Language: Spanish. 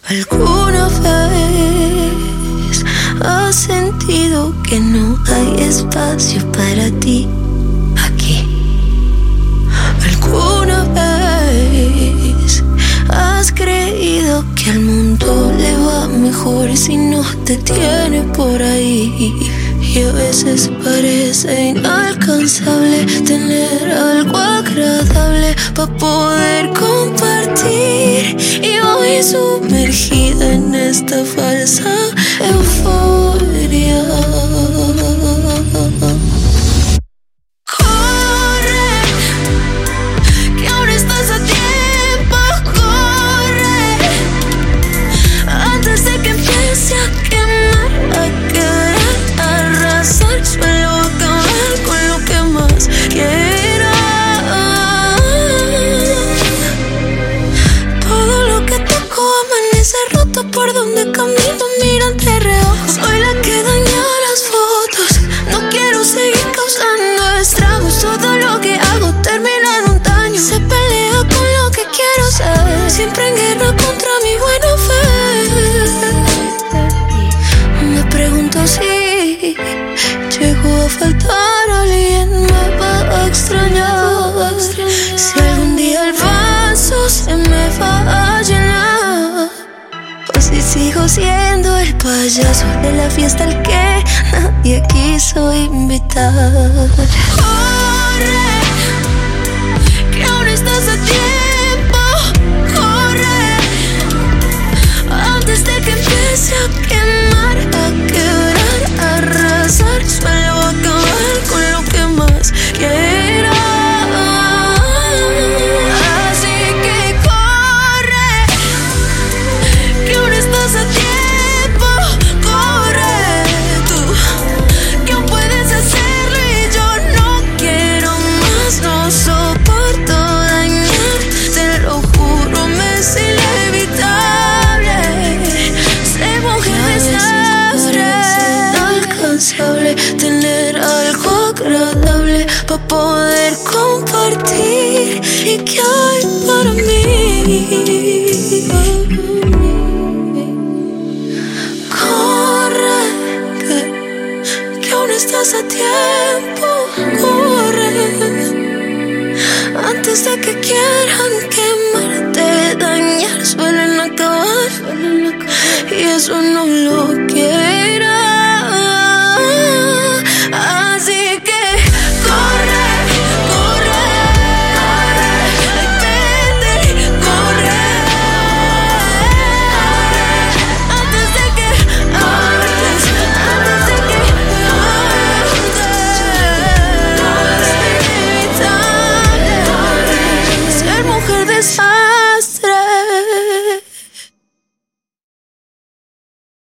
¿Alguna vez has sentido que no hay espacio para ti aquí? ¿Alguna vez has creído que al mundo le va mejor si no te tiene por ahí? Y a veces parece inalcanzable tener algo agradable para poder compartir. Y voy sumergida en esta falsa euforia. Corre, que ahora estás a tiempo. Corre, antes de que empiece a quemar, a quedar, a arrasar. Suelo acabar con lo que más quiera. Todo lo que toco amanece roto. Por donde camino miran de reojo. Soy la que daña las fotos. No quiero seguir causando estragos. Todo lo que hago termina en un daño. Se pelea con lo que quiero ser. Siempre en guerra contra mi buena fe. Me pregunto si llegó a faltar alguien, me va a extrañar. Si algún día el vaso se me va a llenar, o si sigo siendo el payaso de la fiesta al que nadie quiso invitar. Corre, que aún estás a tiempo. Corre, antes de que empiece a quemar, a quebrar, a arrasar. Suelo acabar con lo que más quiera. Así que corre, que aún estás a tiempo. Corre tú, que aún puedes hacerlo. Y yo no quiero más, no soporto dañar. Te lo juro, me es inevitable. Sé mujer desastre. Inalcanzable tener algo agradable para poder compartir. ¿Y qué hay para mí? Corre, que aún estás a tiempo. Corre, antes de que quieran quemarte, dañar. Suelen acabar, y eso no lo